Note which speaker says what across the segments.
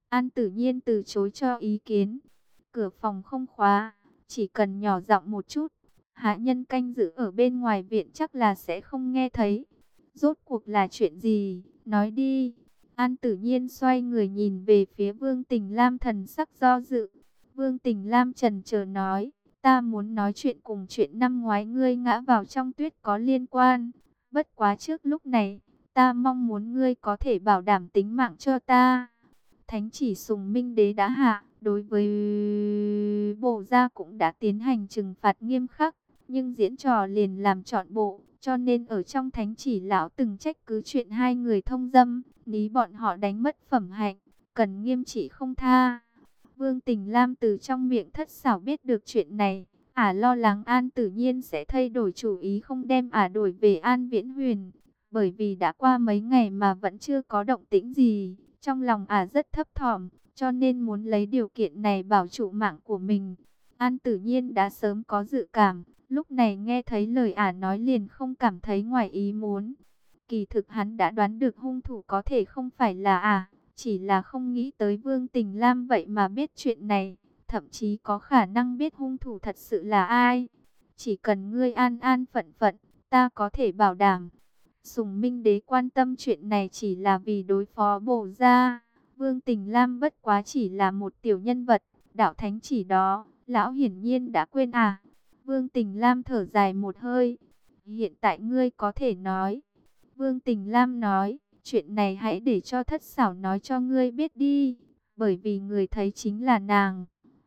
Speaker 1: An Tử Nhiên từ chối cho ý kiến. Cửa phòng không khóa, chỉ cần nhỏ giọng một chút, hạ nhân canh giữ ở bên ngoài viện chắc là sẽ không nghe thấy. Rốt cuộc là chuyện gì? Nói đi. An Tử Nhiên xoay người nhìn về phía Vương Tình Lam, thần sắc do dự. Vương Tình Lam chần chờ nói, ta muốn nói chuyện cùng chuyện năm ngoái ngươi ngã vào trong tuyết có liên quan. Bất quá trước lúc này, ta mong muốn ngươi có thể bảo đảm tính mạng cho ta. Thánh chỉ Sùng Minh Đế đã hạ, đối với Bổ Gia cũng đã tiến hành trừng phạt nghiêm khắc, nhưng diễn trò liền làm trọn bộ, cho nên ở trong thánh chỉ lão từng trách cứ chuyện hai người thông dâm, ní bọn họ đánh mất phẩm hạnh, cần nghiêm trị không tha. Vương Tình Lam từ trong miệng Thất Xảo biết được chuyện này, ả lo lắng An Tử Nhiên sẽ thay đổi chủ ý không đem ả đổi về An Viễn Huyền, bởi vì đã qua mấy ngày mà vẫn chưa có động tĩnh gì. Trong lòng ả rất thấp thỏm, cho nên muốn lấy điều kiện này bảo trụ mạng của mình. An Tử Nhiên đã sớm có dự cảm, lúc này nghe thấy lời ả nói liền không cảm thấy ngoài ý muốn. Kỳ thực hắn đã đoán được hung thủ có thể không phải là ả, chỉ là không nghĩ tới Vương Tình Lam vậy mà biết chuyện này, thậm chí có khả năng biết hung thủ thật sự là ai. Chỉ cần ngươi an an phận phận, ta có thể bảo đảm. Sùng Minh Đế quan tâm chuyện này chỉ là vì đối phó Bổ Gia. Vương Tình Lam bất quá chỉ là một tiểu nhân vật, đạo thánh chỉ đó, lão hiển nhiên đã quên à. Vương Tình Lam thở dài một hơi. Hiện tại ngươi có thể nói. Vương Tình Lam nói, chuyện này hãy để cho Thất Xảo nói cho ngươi biết đi, bởi vì người thấy chính là nàng.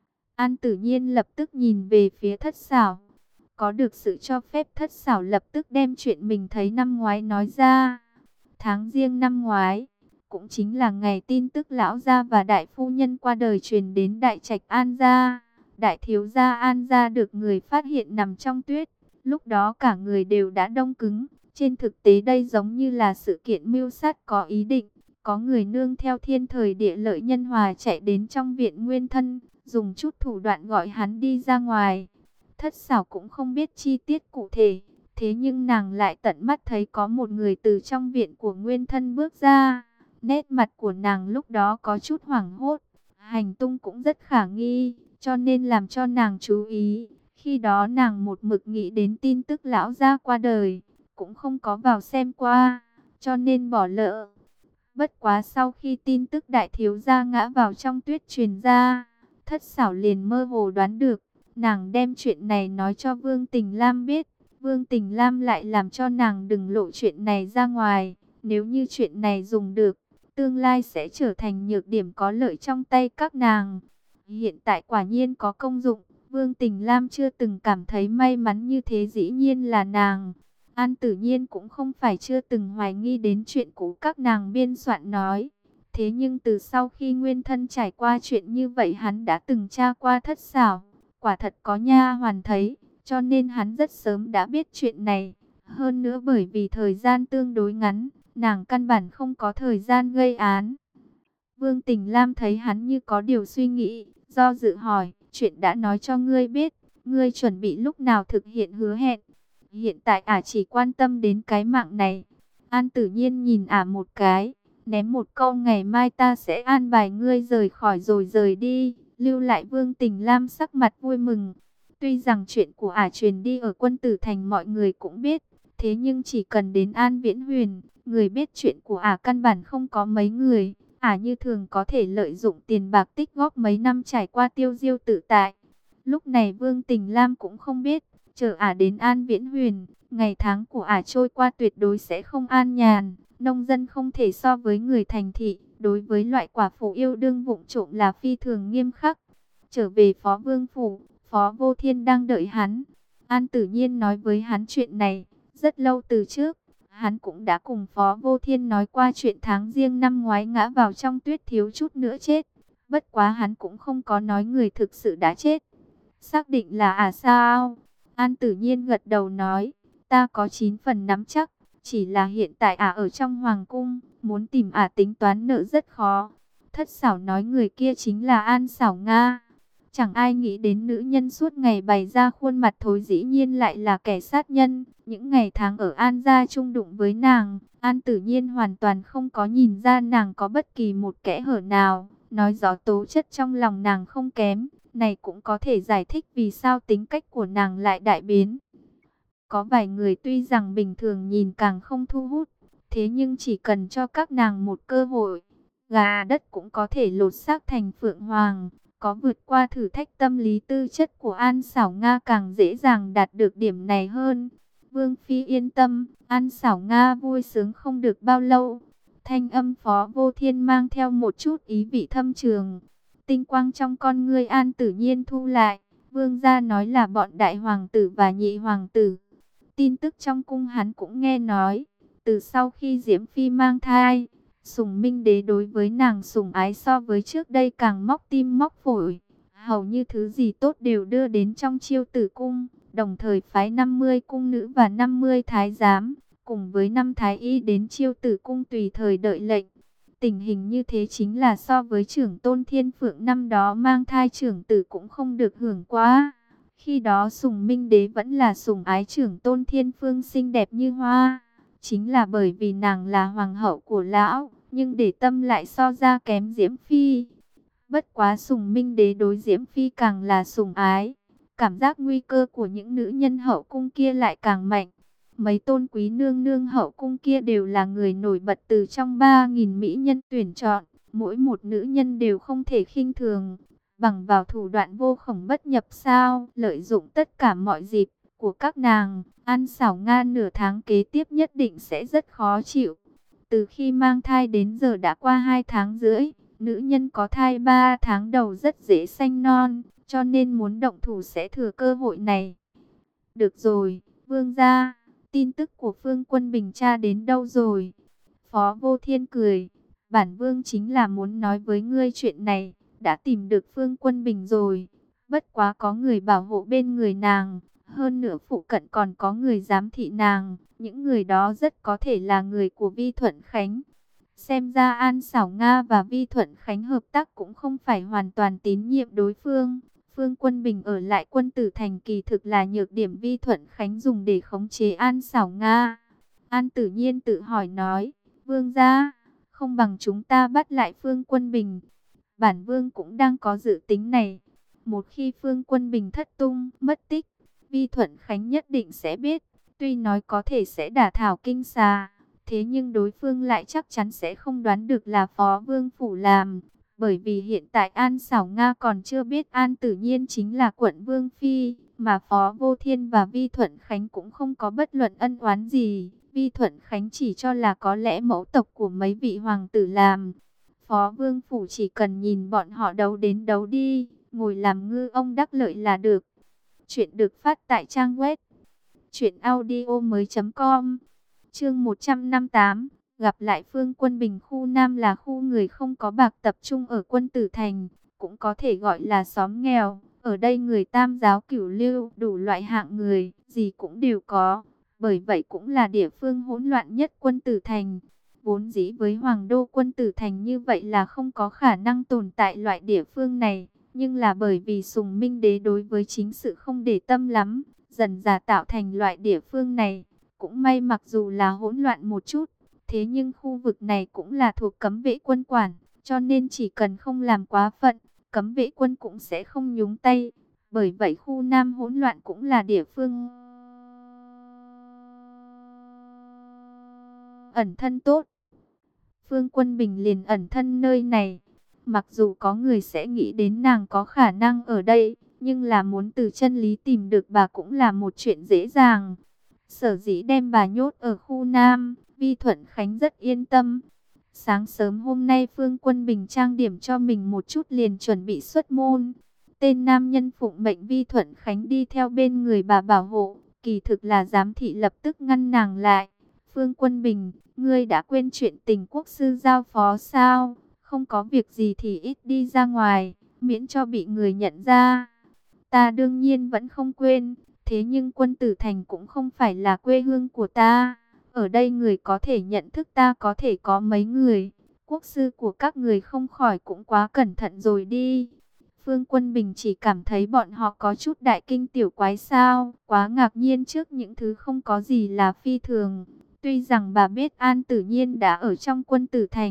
Speaker 1: An Tử Nhiên lập tức nhìn về phía Thất Xảo. Có được sự cho phép, Thất Xảo lập tức đem chuyện mình thấy năm ngoái nói ra. Tháng Giêng năm ngoái, cũng chính là ngày tin tức lão gia và đại phu nhân qua đời truyền đến đại trạch An gia. Đại thiếu gia An gia được người phát hiện nằm trong tuyết. Lúc đó cả người đều đã đông cứng. Trên thực tế đây giống như là sự kiện mưu sát có ý định. Có người nương theo thiên thời địa lợi nhân hòa chạy đến trong viện nguyên thân, dùng chút thủ đoạn gọi hắn đi ra ngoài. Thất Xảo cũng không biết chi tiết cụ thể, thế nhưng nàng lại tận mắt thấy có một người từ trong viện của nguyên thân bước ra. Nét mặt của nàng lúc đó có chút hoảng hốt, hành tung cũng rất khả nghi, cho nên làm cho nàng chú ý. Khi đó nàng một mực nghĩ đến tin tức lão gia qua đời, cũng không có vào xem qua, cho nên bỏ lỡ. Bất quá sau khi tin tức đại thiếu gia ngã vào trong tuyết truyền ra, Thất Xảo liền mơ hồ đoán được. Nàng đem chuyện này nói cho Vương Tình Lam biết. Vương Tình Lam lại làm cho nàng đừng lộ chuyện này ra ngoài. Nếu như chuyện này dùng được, tương lai sẽ trở thành nhược điểm có lợi trong tay các nàng. Hiện tại quả nhiên có công dụng. Vương Tình Lam chưa từng cảm thấy may mắn như thế, dĩ nhiên là nàng. An Tử Nhiên cũng không phải chưa từng hoài nghi đến chuyện cũ các nàng biên soạn nói. Thế nhưng từ sau khi nguyên thân trải qua chuyện như vậy, hắn đã từng tra qua Thất Xảo. Quả thật có nha hoàn thấy, cho nên hắn rất sớm đã biết chuyện này. Hơn nữa bởi vì thời gian tương đối ngắn, nàng căn bản không có thời gian gây án. Vương Tình Lam thấy hắn như có điều suy nghĩ, do dự hỏi, chuyện đã nói cho ngươi biết, ngươi chuẩn bị lúc nào thực hiện hứa hẹn. Hiện tại ả chỉ quan tâm đến cái mạng này. An Tử Nhiên nhìn ả một cái, ném một câu, ngày mai ta sẽ an bài ngươi rời khỏi rồi rời đi. Lưu lại Vương Tình Lam sắc mặt vui mừng. Tuy rằng chuyện của ả truyền đi ở Quân Tử Thành mọi người cũng biết, thế nhưng chỉ cần đến An Viễn Huyền, người biết chuyện của ả căn bản không có mấy người. Ả như thường có thể lợi dụng tiền bạc tích góp mấy năm trải qua tiêu diêu tự tại. Lúc này Vương Tình Lam cũng không biết, chờ ả đến An Viễn Huyền, ngày tháng của ả trôi qua tuyệt đối sẽ không an nhàn. Nông dân không thể so với người thành thị, đối với loại quả phụ yêu đương vụng trộm là phi thường nghiêm khắc. Trở về Phó Vương Phủ, Phó Vô Thiên đang đợi hắn. An Tử Nhiên nói với hắn chuyện này, rất lâu từ trước. Hắn cũng đã cùng Phó Vô Thiên nói qua chuyện tháng Giêng năm ngoái ngã vào trong tuyết thiếu chút nữa chết. Bất quá hắn cũng không có nói người thực sự đã chết. Xác định là sao? An Tử Nhiên gật đầu nói, ta có 9 phần nắm chắc. Chỉ là hiện tại ở trong hoàng cung, muốn tìm tính toán nợ rất khó. Thất Xảo nói người kia chính là An Xảo Nga. Chẳng ai nghĩ đến nữ nhân suốt ngày bày ra khuôn mặt thối dĩ nhiên lại là kẻ sát nhân. Những ngày tháng ở An gia chung đụng với nàng, An Tử Nhiên hoàn toàn không có nhìn ra nàng có bất kỳ một kẽ hở nào. nói rõ tố chất trong lòng nàng không kém. Này cũng có thể giải thích vì sao tính cách của nàng lại đại biến. Có vài người tuy rằng bình thường nhìn càng không thu hút, thế nhưng chỉ cần cho các nàng một cơ hội, gà đất cũng có thể lột xác thành phượng hoàng. Có vượt qua thử thách tâm lý, tư chất của An Xảo Nga càng dễ dàng đạt được điểm này hơn. Vương Phi yên tâm, An Xảo Nga vui sướng không được bao lâu. Thanh âm Phó Vô Thiên mang theo một chút ý vị thâm trường. Tinh quang trong con ngươi An Tử Nhiên thu lại. Vương gia nói là bọn đại hoàng tử và nhị hoàng tử. Tin tức trong cung hắn cũng nghe nói. Từ sau khi Diễm Phi mang thai, Sùng Minh Đế đối với nàng sủng ái so với trước đây càng móc tim móc phổi. Hầu như thứ gì tốt đều đưa đến trong Chiêu Tử cung. Đồng thời phái 50 cung nữ và 50 thái giám, cùng với 5 thái y đến Chiêu Tử cung tùy thời đợi lệnh. Tình hình như thế chính là so với trưởng tôn Thiên Phượng năm đó mang thai trưởng tử cũng không được hưởng quá. Khi đó Sùng Minh Đế vẫn là sủng ái trưởng tôn Thiên Phương xinh đẹp như hoa. Chính là bởi vì nàng là hoàng hậu của lão, nhưng để tâm lại so ra kém Diễm Phi. Bất quá Sùng Minh Đế đối Diễm Phi càng là sủng ái. Cảm giác nguy cơ của những nữ nhân hậu cung kia lại càng mạnh. Mấy tôn quý nương nương hậu cung kia đều là người nổi bật từ trong 3.000 mỹ nhân tuyển chọn. Mỗi một nữ nhân đều không thể khinh thường. Bằng vào thủ đoạn vô khổng bất nhập sao, lợi dụng tất cả mọi dịp của các nàng, An Xảo Nga nửa tháng kế tiếp nhất định sẽ rất khó chịu. Từ khi mang thai đến giờ đã qua 2 tháng rưỡi, nữ nhân có thai 3 tháng đầu rất dễ sanh non, cho nên muốn động thủ sẽ thừa cơ hội này. Được rồi, vương gia, tin tức của Phương Quân Bình tra đến đâu rồi? Phó Vô Thiên cười, bản vương chính là muốn nói với ngươi chuyện này, đã tìm được Phương Quân Bình rồi. Bất quá có người bảo hộ bên người nàng, hơn nữa phụ cận còn có người giám thị nàng, những người đó rất có thể là người của Vi Thuận Khánh. Xem ra An Xảo Nga và Vi Thuận Khánh hợp tác cũng không phải hoàn toàn tín nhiệm đối phương. Phương Quân Bình ở lại Quân Tử Thành kỳ thực là nhược điểm Vi Thuận Khánh dùng để khống chế An Xảo Nga. An Tử Nhiên tự hỏi nói, vương gia, không bằng chúng ta bắt lại Phương Quân Bình. Bản vương cũng đang có dự tính này. Một khi Phương Quân Bình thất tung, mất tích, Vi Thuận Khánh nhất định sẽ biết. Tuy nói có thể sẽ đả thảo kinh xà, thế nhưng đối phương lại chắc chắn sẽ không đoán được là Phó Vương Phủ làm. Bởi vì hiện tại An Xảo Nga còn chưa biết An Tử Nhiên chính là quận Vương Phi, mà Phó Vô Thiên và Vi Thuận Khánh cũng không có bất luận ân oán gì. Vi Thuận Khánh chỉ cho là có lẽ mẫu tộc của mấy vị hoàng tử làm. Phó Vương Phủ chỉ cần nhìn bọn họ đấu đến đấu đi, ngồi làm ngư ông đắc lợi là được. Chuyện được phát tại trang web truyệnaudiomoi.com. Chương 158, gặp lại Phương Quân Bình. Khu Nam là khu người không có bạc tập trung ở Quân Tử Thành, cũng có thể gọi là xóm nghèo. Ở đây người tam giáo cửu lưu, đủ loại hạng người, gì cũng đều có. Bởi vậy cũng là địa phương hỗn loạn nhất Quân Tử Thành. Vốn dĩ với Hoàng đô Quân Tử Thành như vậy là không có khả năng tồn tại loại địa phương này. Nhưng là bởi vì Sùng Minh Đế đối với chính sự không để tâm lắm, dần dà tạo thành loại địa phương này. Cũng may mặc dù là hỗn loạn một chút, thế nhưng khu vực này cũng là thuộc cấm vệ quân quản, cho nên chỉ cần không làm quá phận, cấm vệ quân cũng sẽ không nhúng tay. Bởi vậy khu Nam hỗn loạn cũng là địa phương ẩn thân tốt. Phương Quân Bình liền ẩn thân nơi này. Mặc dù có người sẽ nghĩ đến nàng có khả năng ở đây, nhưng là muốn từ chân lý tìm được bà cũng là một chuyện dễ dàng. Sở dĩ đem bà nhốt ở khu Nam, Vi Thuận Khánh rất yên tâm. Sáng sớm hôm nay Phương Quân Bình trang điểm cho mình một chút liền chuẩn bị xuất môn. Tên nam nhân phụng mệnh Vi Thuận Khánh đi theo bên người bà bảo hộ, kỳ thực là giám thị lập tức ngăn nàng lại. Phương Quân Bình, ngươi đã quên chuyện tình quốc sư giao phó sao? Không có việc gì thì ít đi ra ngoài, miễn cho bị người nhận ra. Ta đương nhiên vẫn không quên, thế nhưng Quân Tử Thành cũng không phải là quê hương của ta. Ở đây người có thể nhận thức ta có thể có mấy người. Quốc sư của các người không khỏi cũng quá cẩn thận rồi đi. Phương Quân Bình chỉ cảm thấy bọn họ có chút đại kinh tiểu quái sao, quá ngạc nhiên trước những thứ không có gì là phi thường. Tuy rằng bà biết An Tử Nhiên đã ở trong Quân Tử Thành,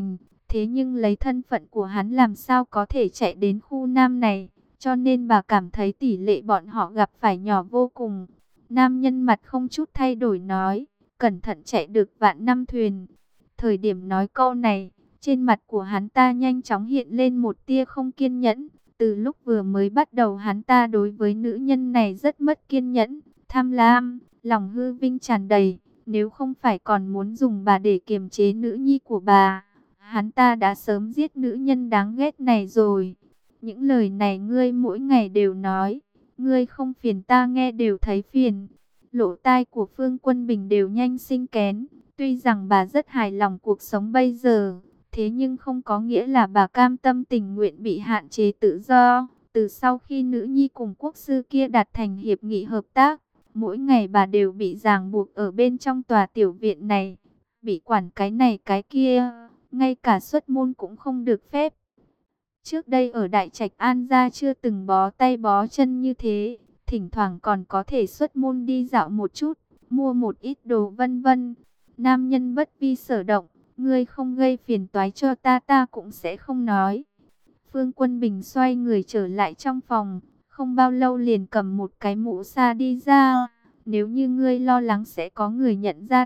Speaker 1: Thế nhưng lấy thân phận của hắn làm sao có thể chạy đến khu Nam này, cho nên bà cảm thấy tỷ lệ bọn họ gặp phải nhỏ vô cùng. Nam nhân mặt không chút thay đổi nói, cẩn thận chạy được vạn năm thuyền. Thời điểm nói câu này, trên mặt của hắn ta nhanh chóng hiện lên một tia không kiên nhẫn. Từ lúc vừa mới bắt đầu hắn ta đối với nữ nhân này rất mất kiên nhẫn, tham lam, lòng hư vinh tràn đầy. Nếu không phải còn muốn dùng bà để kiềm chế nữ nhi của bà, hắn ta đã sớm giết nữ nhân đáng ghét này rồi. Những lời này ngươi mỗi ngày đều nói, ngươi không phiền ta nghe đều thấy phiền. Lỗ tai của Phương Quân Bình đều nhanh sinh kén. Tuy rằng bà rất hài lòng cuộc sống bây giờ, thế nhưng không có nghĩa là bà cam tâm tình nguyện bị hạn chế tự do. Từ sau khi nữ nhi cùng quốc sư kia đạt thành hiệp nghị hợp tác, mỗi ngày bà đều bị ràng buộc ở bên trong tòa tiểu viện này, bị quản cái này cái kia, ngay cả xuất môn cũng không được phép. Trước đây ở Đại Trạch An gia chưa từng bó tay bó chân như thế, thỉnh thoảng còn có thể xuất môn đi dạo một chút, mua một ít đồ vân vân. Nam nhân bất vi sở động, ngươi không gây phiền toái cho ta cũng sẽ không nói. Phương Quân Bình xoay người trở lại trong phòng, không bao lâu liền cầm một cái mũ sa đi ra. Nếu như ngươi lo lắng sẽ có người nhận ra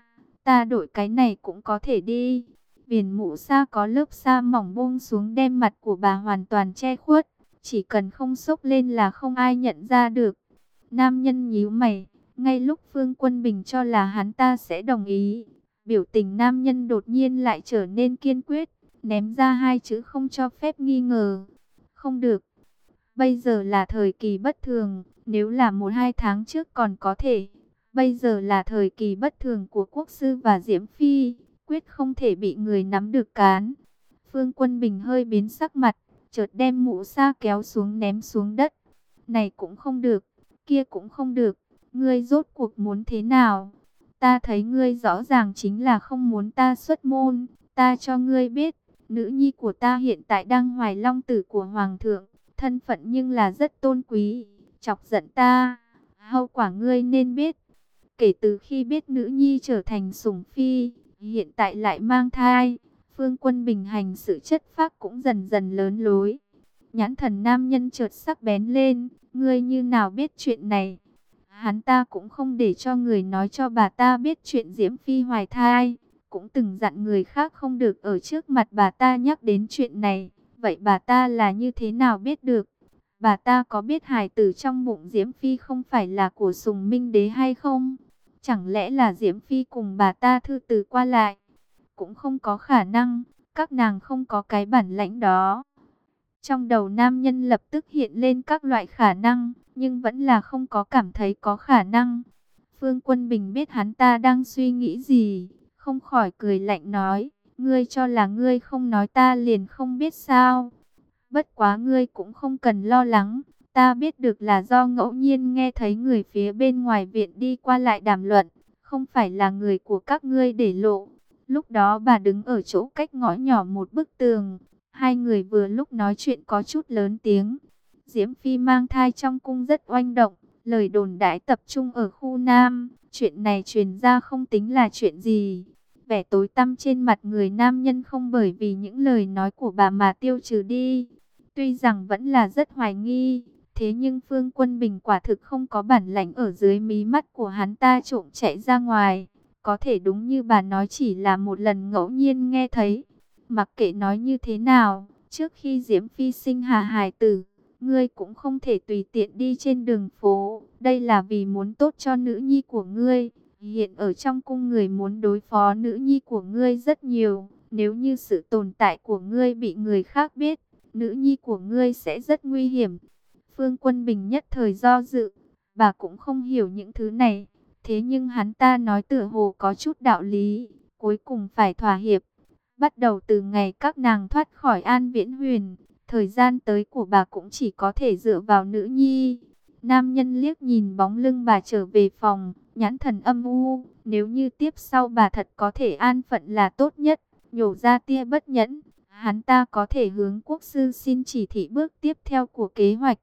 Speaker 1: ta đổi cái này cũng có thể đi. Viền mũ sa có lớp sa mỏng buông xuống đem mặt của bà hoàn toàn che khuất. Chỉ cần không xốc lên là không ai nhận ra được. Nam nhân nhíu mày, ngay lúc Phương Quân Bình cho là hắn ta sẽ đồng ý, biểu tình nam nhân đột nhiên lại trở nên kiên quyết, ném ra hai chữ không cho phép nghi ngờ. Không được, bây giờ là thời kỳ bất thường, nếu là 1-2 tháng trước còn có thể. Bây giờ là thời kỳ bất thường của quốc sư và Diễm Phi, quyết không thể bị người nắm được cán. Phương Quân Bình hơi biến sắc mặt, chợt đem mũ sa kéo xuống ném xuống đất. Này cũng không được, kia cũng không được, ngươi rốt cuộc muốn thế nào? Ta thấy ngươi rõ ràng chính là không muốn ta xuất môn, ta cho ngươi biết, nữ nhi của ta hiện tại đang hoài long tử của hoàng thượng, thân phận nhưng là rất tôn quý, chọc giận ta, hậu quả ngươi nên biết. Kể từ khi biết nữ nhi trở thành sủng phi, hiện tại lại mang thai, Phương Quân Bình hành sự chất phác cũng dần dần lớn lối. Nhãn thần nam nhân chợt sắc bén lên, ngươi như nào biết chuyện này? Hắn ta cũng không để cho người nói cho bà ta biết chuyện Diễm Phi hoài thai, cũng từng dặn người khác không được ở trước mặt bà ta nhắc đến chuyện này. Vậy bà ta là như thế nào biết được? Bà ta có biết hài tử trong bụng Diễm Phi không phải là của Sùng Minh Đế hay không? Chẳng lẽ là Diễm Phi cùng bà ta thư từ qua lại? Cũng không có khả năng, các nàng không có cái bản lãnh đó. Trong đầu nam nhân lập tức hiện lên các loại khả năng, nhưng vẫn là không có cảm thấy có khả năng. Phương Quân Bình biết hắn ta đang suy nghĩ gì, không khỏi cười lạnh nói, ngươi cho là ngươi không nói ta liền không biết sao. Bất quá ngươi cũng không cần lo lắng, ta biết được là do ngẫu nhiên nghe thấy người phía bên ngoài viện đi qua lại đàm luận, không phải là người của các ngươi để lộ. Lúc đó bà đứng ở chỗ cách ngõ nhỏ một bức tường, hai người vừa lúc nói chuyện có chút lớn tiếng. Diễm Phi mang thai trong cung rất oanh động, lời đồn đãi tập trung ở khu Nam, chuyện này truyền ra không tính là chuyện gì. Vẻ tối tăm trên mặt người nam nhân không bởi vì những lời nói của bà mà tiêu trừ đi. Tuy rằng vẫn là rất hoài nghi, thế nhưng Phương Quân Bình quả thực không có bản lãnh ở dưới mí mắt của hắn ta trộm chạy ra ngoài. Có thể đúng như bà nói chỉ là một lần ngẫu nhiên nghe thấy. Mặc kệ nói như thế nào, trước khi Diễm Phi sinh hạ hài tử, ngươi cũng không thể tùy tiện đi trên đường phố. Đây là vì muốn tốt cho nữ nhi của ngươi. Hiện ở trong cung người muốn đối phó nữ nhi của ngươi rất nhiều. Nếu như sự tồn tại của ngươi bị người khác biết, nữ nhi của ngươi sẽ rất nguy hiểm. Phương Quân Bình nhất thời do dự, bà cũng không hiểu những thứ này. Thế nhưng hắn ta nói tựa hồ có chút đạo lý, cuối cùng phải thỏa hiệp. Bắt đầu từ ngày các nàng thoát khỏi An Viễn Huyền, thời gian tới của bà cũng chỉ có thể dựa vào nữ nhi. Nam nhân liếc nhìn bóng lưng bà trở về phòng, nhãn thần âm u. Nếu như tiếp sau bà thật có thể an phận là tốt nhất, nhổ ra tia bất nhẫn. Hắn ta có thể hướng quốc sư xin chỉ thị bước tiếp theo của kế hoạch.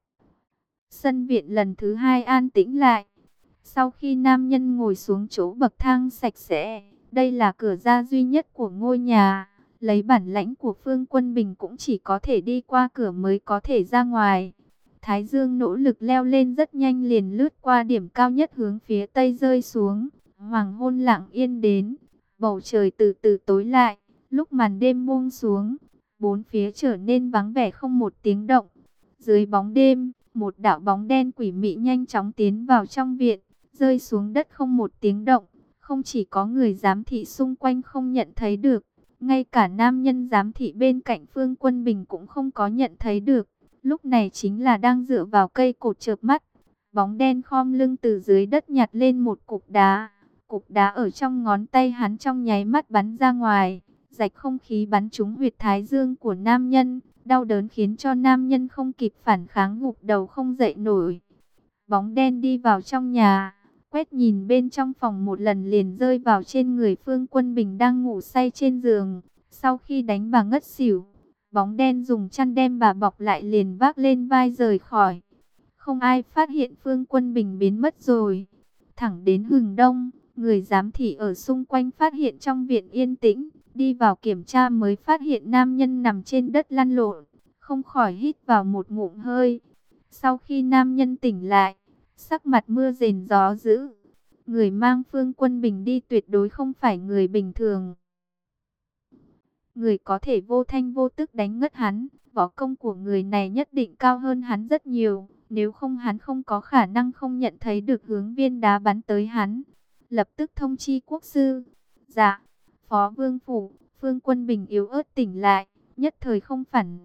Speaker 1: Sân viện lần thứ 2 an tĩnh lại. Sau khi nam nhân ngồi xuống chỗ bậc thang sạch sẽ, đây là cửa ra duy nhất của ngôi nhà. Lấy bản lãnh của Phương Quân Bình cũng chỉ có thể đi qua cửa mới có thể ra ngoài. Thái dương nỗ lực leo lên rất nhanh, liền lướt qua điểm cao nhất hướng phía tây rơi xuống. Hoàng hôn lặng yên đến, bầu trời từ từ tối lại. Lúc màn đêm buông xuống, bốn phía trở nên vắng vẻ không một tiếng động. Dưới bóng đêm, một đạo bóng đen quỷ mị nhanh chóng tiến vào trong viện, rơi xuống đất không một tiếng động. Không chỉ có người giám thị xung quanh không nhận thấy được, ngay cả nam nhân giám thị bên cạnh Phương Quân Bình cũng không có nhận thấy được. Lúc này chính là đang dựa vào cây cột chợp mắt. Bóng đen khom lưng từ dưới đất nhặt lên một cục đá. Cục đá ở trong ngón tay hắn trong nháy mắt bắn ra ngoài, rạch không khí bắn trúng huyệt thái dương của nam nhân. Đau đớn khiến cho nam nhân không kịp phản kháng, gục đầu không dậy nổi. Bóng đen đi vào trong nhà, quét nhìn bên trong phòng một lần liền rơi vào trên người Phương Quân Bình đang ngủ say trên giường. Sau khi đánh bà ngất xỉu, bóng đen dùng chăn đem bà bọc lại liền vác lên vai rời khỏi. Không ai phát hiện Phương Quân Bình biến mất rồi. Thẳng đến hừng đông, người giám thị ở xung quanh phát hiện trong viện yên tĩnh, đi vào kiểm tra mới phát hiện nam nhân nằm trên đất lăn lộn, không khỏi hít vào một ngụm hơi. Sau khi nam nhân tỉnh lại, sắc mặt mưa rền gió dữ. Người mang Phương Quân Bình đi tuyệt đối không phải người bình thường. Người có thể vô thanh vô tức đánh ngất hắn, võ công của người này nhất định cao hơn hắn rất nhiều. Nếu không hắn không có khả năng không nhận thấy được hướng viên đá bắn tới hắn. Lập tức thông chi quốc sư. Dạ, Phó Vương Phủ. Phương Quân Bình yếu ớt tỉnh lại, nhất thời không phản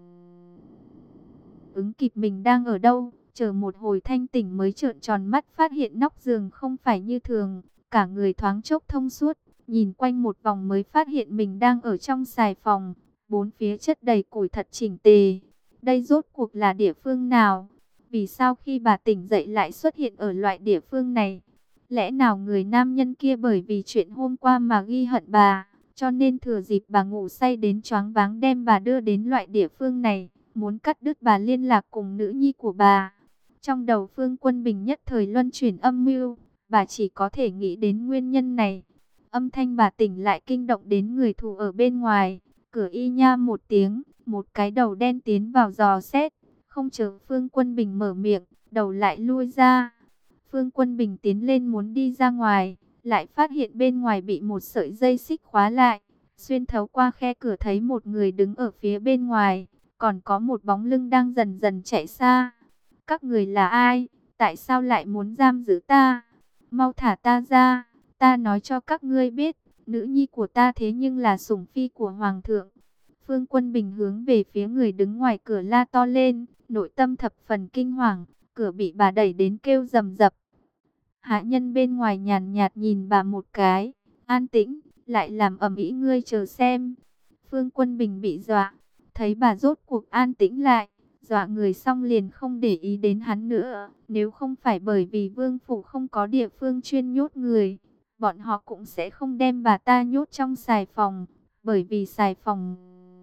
Speaker 1: ứng kịp mình đang ở đâu. Chờ một hồi thanh tỉnh mới trợn tròn mắt phát hiện nóc giường không phải như thường. Cả người thoáng chốc thông suốt, nhìn quanh một vòng mới phát hiện mình đang ở trong xài phòng. Bốn phía chất đầy củi thật chỉnh tề. Đây rốt cuộc là địa phương nào? Vì sao khi bà tỉnh dậy lại xuất hiện ở loại địa phương này? Lẽ nào người nam nhân kia bởi vì chuyện hôm qua mà ghi hận bà, cho nên thừa dịp bà ngủ say đến choáng váng đem bà đưa đến loại địa phương này, muốn cắt đứt bà liên lạc cùng nữ nhi của bà? Trong đầu Phương Quân Bình nhất thời luân chuyển âm mưu, bà chỉ có thể nghĩ đến nguyên nhân này. Âm thanh bà tỉnh lại kinh động đến người thủ ở bên ngoài, cửa y nha một tiếng, một cái đầu đen tiến vào dò xét. Không chờ Phương Quân Bình mở miệng, đầu lại lui ra. Phương Quân Bình tiến lên muốn đi ra ngoài, lại phát hiện bên ngoài bị một sợi dây xích khóa lại. Xuyên thấu qua khe cửa thấy một người đứng ở phía bên ngoài, còn có một bóng lưng đang dần dần chạy xa. Các người là ai? Tại sao lại muốn giam giữ ta? Mau thả ta ra, ta nói cho các ngươi biết, nữ nhi của ta thế nhưng là sủng phi của Hoàng thượng. Phương Quân Bình hướng về phía người đứng ngoài cửa la to lên, nội tâm thập phần kinh hoàng, cửa bị bà đẩy đến kêu rầm rập. Hạ nhân bên ngoài nhàn nhạt nhìn bà một cái, an tĩnh, lại làm ầm ĩ, ngươi chờ xem. Phương Quân Bình bị dọa, thấy bà rốt cuộc an tĩnh lại, dọa người xong liền không để ý đến hắn nữa. Nếu không phải bởi vì vương phủ không có địa phương chuyên nhốt người, bọn họ cũng sẽ không đem bà ta nhốt trong xài phòng, bởi vì xài phòng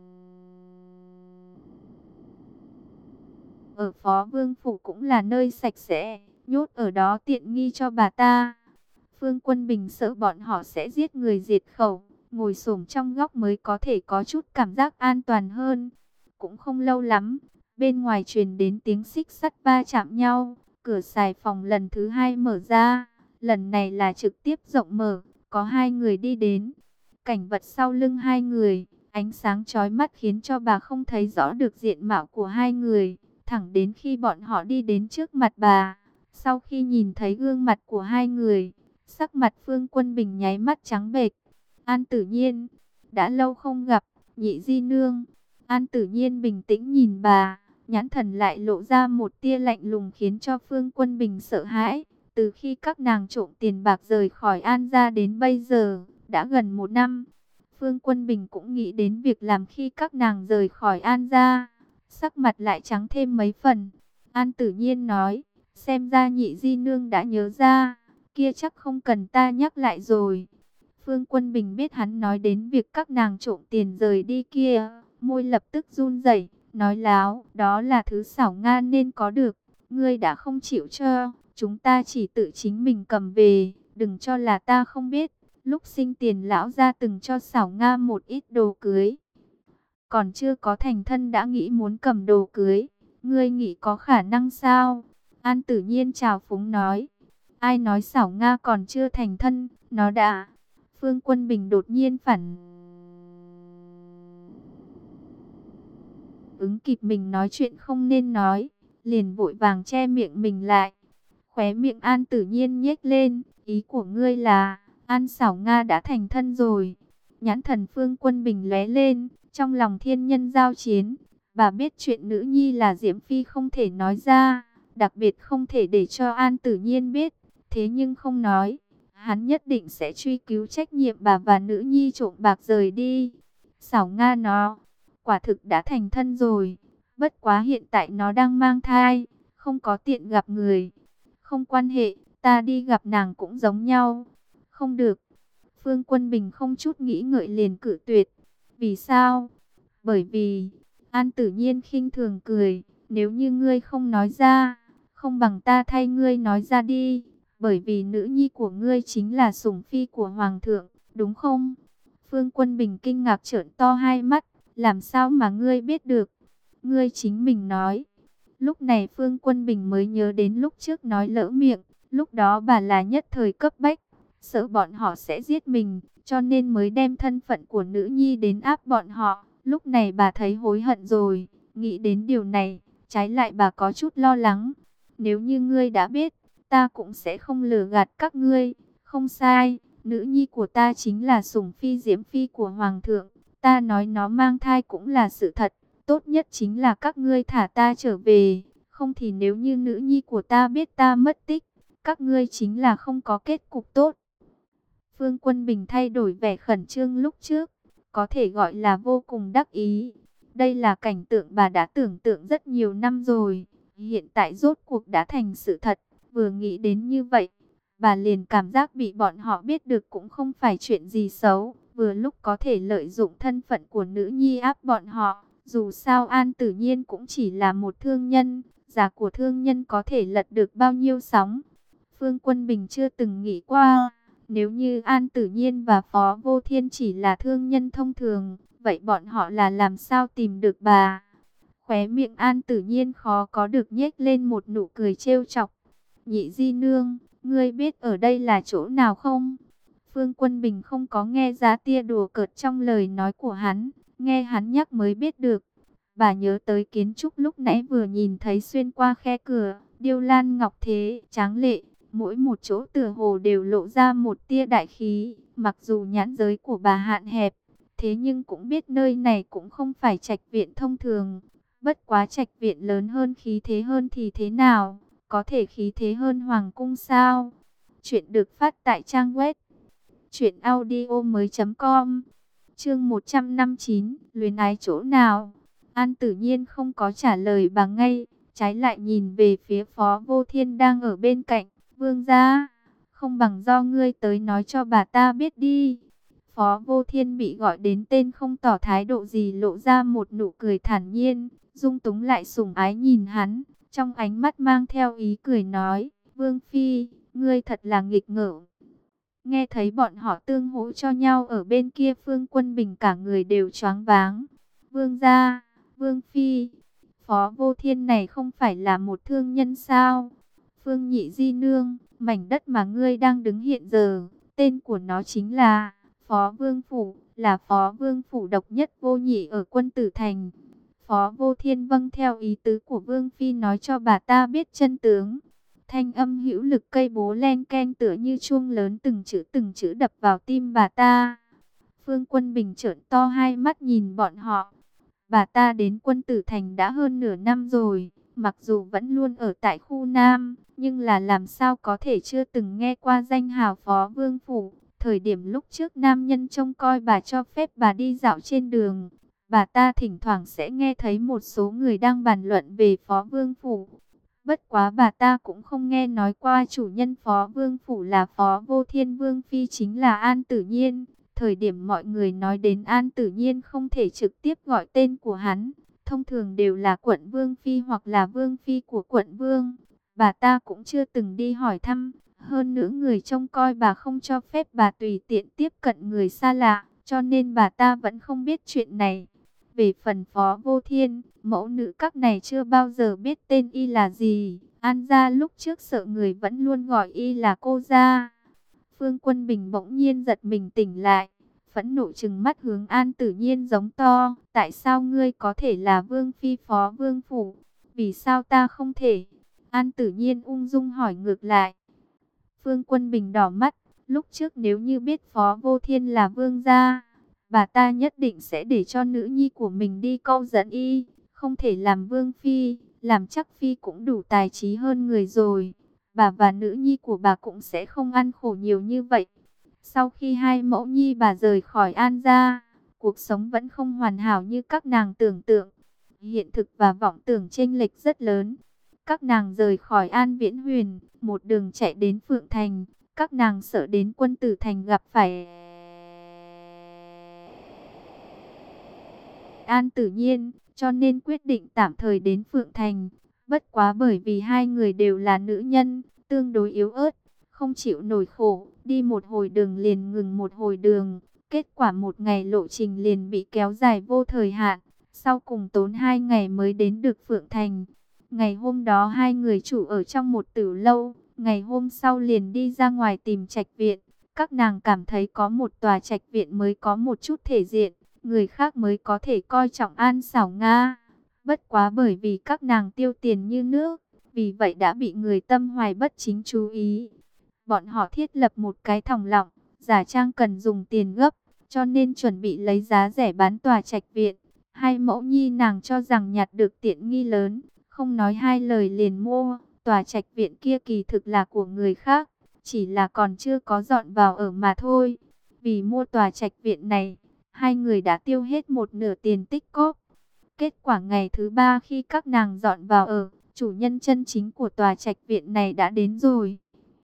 Speaker 1: ở Phó Vương Phủ cũng là nơi sạch sẽ, nhốt ở đó tiện nghi cho bà ta. Phương Quân Bình sợ bọn họ sẽ giết người diệt khẩu, ngồi xổm trong góc mới có thể có chút cảm giác an toàn hơn. Cũng không lâu lắm, bên ngoài truyền đến tiếng xích sắt va chạm nhau, cửa xài phòng lần thứ hai mở ra, lần này là trực tiếp rộng mở, có hai người đi đến. Cảnh vật sau lưng hai người, ánh sáng chói mắt khiến cho bà không thấy rõ được diện mạo của hai người. Thẳng đến khi bọn họ đi đến trước mặt bà, sau khi nhìn thấy gương mặt của hai người, sắc mặt Phương Quân Bình nháy mắt trắng bệch. An Tử Nhiên, đã lâu không gặp, nhị di nương. An Tử Nhiên bình tĩnh nhìn bà, nhãn thần lại lộ ra một tia lạnh lùng khiến cho Phương Quân Bình sợ hãi. Từ khi các nàng trộm tiền bạc rời khỏi An gia đến bây giờ, đã gần 1 năm. Phương Quân Bình cũng nghĩ đến việc làm khi các nàng rời khỏi An gia, sắc mặt lại trắng thêm mấy phần. An Tử Nhiên nói, xem ra nhị di nương đã nhớ ra, kia chắc không cần ta nhắc lại rồi. Phương Quân Bình biết hắn nói đến việc các nàng trộm tiền rời đi kia, môi lập tức run rẩy, nói láo, đó là thứ xảo nga nên có được, ngươi đã không chịu cho, chúng ta chỉ tự chính mình cầm về, đừng cho là ta không biết. Lúc sinh tiền lão gia từng cho Sảo Nga một ít đồ cưới. Còn chưa có thành thân đã nghĩ muốn cầm đồ cưới. Ngươi nghĩ có khả năng sao? An Tử Nhiên chào phúng nói. Ai nói Sảo Nga còn chưa thành thân, nó đã. Phương Quân Bình đột nhiên phản ứng kịp mình nói chuyện không nên nói, liền vội vàng che miệng mình lại. Khóe miệng An Tử Nhiên nhếch lên, ý của ngươi là, An Sảo Nga đã thành thân rồi. Nhãn thần Phương Quân Bình lóe lên, trong lòng thiên nhân giao chiến. Bà biết chuyện nữ nhi là Diễm Phi không thể nói ra, đặc biệt không thể để cho An Tử Nhiên biết. Thế nhưng không nói, hắn nhất định sẽ truy cứu trách nhiệm bà và nữ nhi trộm bạc rời đi. Sảo Nga nó, quả thực đã thành thân rồi. Bất quá hiện tại nó đang mang thai, không có tiện gặp người. Không quan hệ, ta đi gặp nàng cũng giống nhau. Không được. Phương Quân Bình không chút nghĩ ngợi liền cự tuyệt. Vì sao? Bởi vì, An Tử Nhiên khinh thường cười. Nếu như ngươi không nói ra, không bằng ta thay ngươi nói ra đi. Bởi vì nữ nhi của ngươi chính là sủng phi của Hoàng thượng, đúng không? Phương Quân Bình kinh ngạc trợn to hai mắt. Làm sao mà ngươi biết được? Ngươi chính mình nói. Lúc này Phương Quân Bình mới nhớ đến lúc trước nói lỡ miệng. Lúc đó bà là nhất thời cấp bách, sợ bọn họ sẽ giết mình, cho nên mới đem thân phận của nữ nhi đến áp bọn họ. Lúc này bà thấy hối hận rồi, nghĩ đến điều này, trái lại bà có chút lo lắng. Nếu như ngươi đã biết, ta cũng sẽ không lừa gạt các ngươi. Không sai, nữ nhi của ta chính là sủng phi Diễm Phi của Hoàng thượng. Ta nói nó mang thai cũng là sự thật. Tốt nhất chính là các ngươi thả ta trở về. Không thì nếu như nữ nhi của ta biết ta mất tích, các ngươi chính là không có kết cục tốt. Phương Quân Bình thay đổi vẻ khẩn trương lúc trước, có thể gọi là vô cùng đắc ý. Đây là cảnh tượng bà đã tưởng tượng rất nhiều năm rồi, hiện tại rốt cuộc đã thành sự thật. Vừa nghĩ đến như vậy, bà liền cảm giác bị bọn họ biết được cũng không phải chuyện gì xấu, vừa lúc có thể lợi dụng thân phận của nữ nhi áp bọn họ. Dù sao An Tử Nhiên cũng chỉ là một thương nhân, giá của thương nhân có thể lật được bao nhiêu sóng. Phương Quân Bình chưa từng nghĩ qua, nếu như An Tử Nhiên và Phó Vô Thiên chỉ là thương nhân thông thường, vậy bọn họ là làm sao tìm được bà? Khóe miệng An Tử Nhiên khó có được nhếch lên một nụ cười trêu chọc. Nhị di nương, ngươi biết ở đây là chỗ nào không? Phương Quân Bình không có nghe ra tia đùa cợt trong lời nói của hắn, nghe hắn nhắc mới biết được. Bà nhớ tới kiến trúc lúc nãy vừa nhìn thấy xuyên qua khe cửa, điêu lan ngọc thế, tráng lệ, mỗi một chỗ tựa hồ đều lộ ra một tia đại khí. Mặc dù nhãn giới của bà hạn hẹp, thế nhưng cũng biết nơi này cũng không phải trạch viện thông thường. Bất quá trạch viện lớn hơn khí thế hơn thì thế nào? Có thể khí thế hơn hoàng cung sao? Chuyện được phát tại trang web truyệnaudiomoi.com. Chương 159, luyến ái chỗ nào? An Tử Nhiên không có trả lời bà ngay, trái lại nhìn về phía Phó Vô Thiên đang ở bên cạnh. Vương gia, không bằng do ngươi tới nói cho bà ta biết đi. Phó Vô Thiên bị gọi đến tên không tỏ thái độ gì, lộ ra một nụ cười thản nhiên, dung túng lại sủng ái nhìn hắn, trong ánh mắt mang theo ý cười nói, Vương Phi, ngươi thật là nghịch ngợm. Nghe thấy bọn họ tương hỗ cho nhau ở bên kia, Phương Quân Bình cả người đều choáng váng. Vương gia, Vương Phi, Phó Vô Thiên này không phải là một thương nhân sao? Phương Nhị Di Nương, mảnh đất mà ngươi đang đứng hiện giờ, tên của nó chính là Phó Vương Phủ, là Phó Vương Phủ độc nhất vô nhị ở Quân Tử Thành. Phó Vô Thiên vâng theo ý tứ của Vương Phi nói cho bà ta biết chân tướng. Thanh âm hữu lực cây bố len keng tựa như chuông lớn, từng chữ đập vào tim bà ta. Phương Quân Bình trợn to hai mắt nhìn bọn họ. Bà ta đến Quân Tử Thành đã hơn nửa năm rồi, mặc dù vẫn luôn ở tại khu Nam, nhưng là làm sao có thể chưa từng nghe qua danh hào Phó Vương Phủ. Thời điểm lúc trước nam nhân trông coi bà cho phép bà đi dạo trên đường, bà ta thỉnh thoảng sẽ nghe thấy một số người đang bàn luận về Phó Vương Phủ. Bất quá bà ta cũng không nghe nói qua chủ nhân Phó Vương Phủ là Phó Vô Thiên. Vương Phi chính là An Tử Nhiên. Thời điểm mọi người nói đến An Tử Nhiên không thể trực tiếp gọi tên của hắn, thông thường đều là quận Vương Phi hoặc là Vương Phi của quận Vương. Bà ta cũng chưa từng đi hỏi thăm, Hơn nữa người trông coi bà không cho phép bà tùy tiện tiếp cận người xa lạ, cho nên bà ta vẫn không biết chuyện này. Về phần Phó Vô Thiên, mẫu nữ các này chưa bao giờ biết tên y là gì. An gia lúc trước sợ người vẫn luôn gọi y là cô gia. Phương Quân Bình bỗng nhiên giật mình tỉnh lại, phẫn nộ trừng mắt hướng An Tử Nhiên giống to, tại sao ngươi có thể là vương phi phó vương phủ, vì sao ta không thể? An Tử Nhiên ung dung hỏi ngược lại. Phương Quân Bình đỏ mắt, lúc trước nếu như biết Phó Vô Thiên là vương gia, bà ta nhất định sẽ để cho nữ nhi của mình đi câu dẫn y, không thể làm vương phi, làm chắc phi cũng đủ tài trí hơn người rồi. Bà và nữ nhi của bà cũng sẽ không ăn khổ nhiều như vậy. Sau khi hai mẫu nhi bà rời khỏi An gia, cuộc sống vẫn không hoàn hảo như các nàng tưởng tượng. Hiện thực và vọng tưởng chênh lệch rất lớn. Các nàng rời khỏi An Viễn Huyền, một đường chạy đến Phượng Thành. Các nàng sợ đến Quân Tử Thành gặp phải An Tử Nhiên, cho nên quyết định tạm thời đến Phượng Thành. Bất quá bởi vì hai người đều là nữ nhân, tương đối yếu ớt, không chịu nổi khổ, đi một hồi đường liền ngừng một hồi đường. Kết quả một ngày lộ trình liền bị kéo dài vô thời hạn, sau cùng tốn 2 ngày mới đến được Phượng Thành. Ngày hôm đó hai người chủ ở trong một tử lâu, ngày hôm sau liền đi ra ngoài tìm trạch viện. Các nàng cảm thấy có một tòa trạch viện mới có một chút thể diện, người khác mới có thể coi trọng An Xảo Nga. Bất quá bởi vì các nàng tiêu tiền như nước, vì vậy đã bị người tâm hoài bất chính chú ý. Bọn họ thiết lập một cái thòng lọng, giả trang cần dùng tiền gấp, cho nên chuẩn bị lấy giá rẻ bán tòa trạch viện. Hai mẫu nhi nàng cho rằng nhặt được tiện nghi lớn, không nói hai lời liền mua. Tòa trạch viện kia kỳ thực là của người khác, chỉ là còn chưa có dọn vào ở mà thôi. Vì mua tòa trạch viện này, hai người đã tiêu hết một nửa tiền tích cóp. Kết quả ngày thứ 3 khi các nàng dọn vào ở, chủ nhân chân chính của tòa trạch viện này đã đến rồi.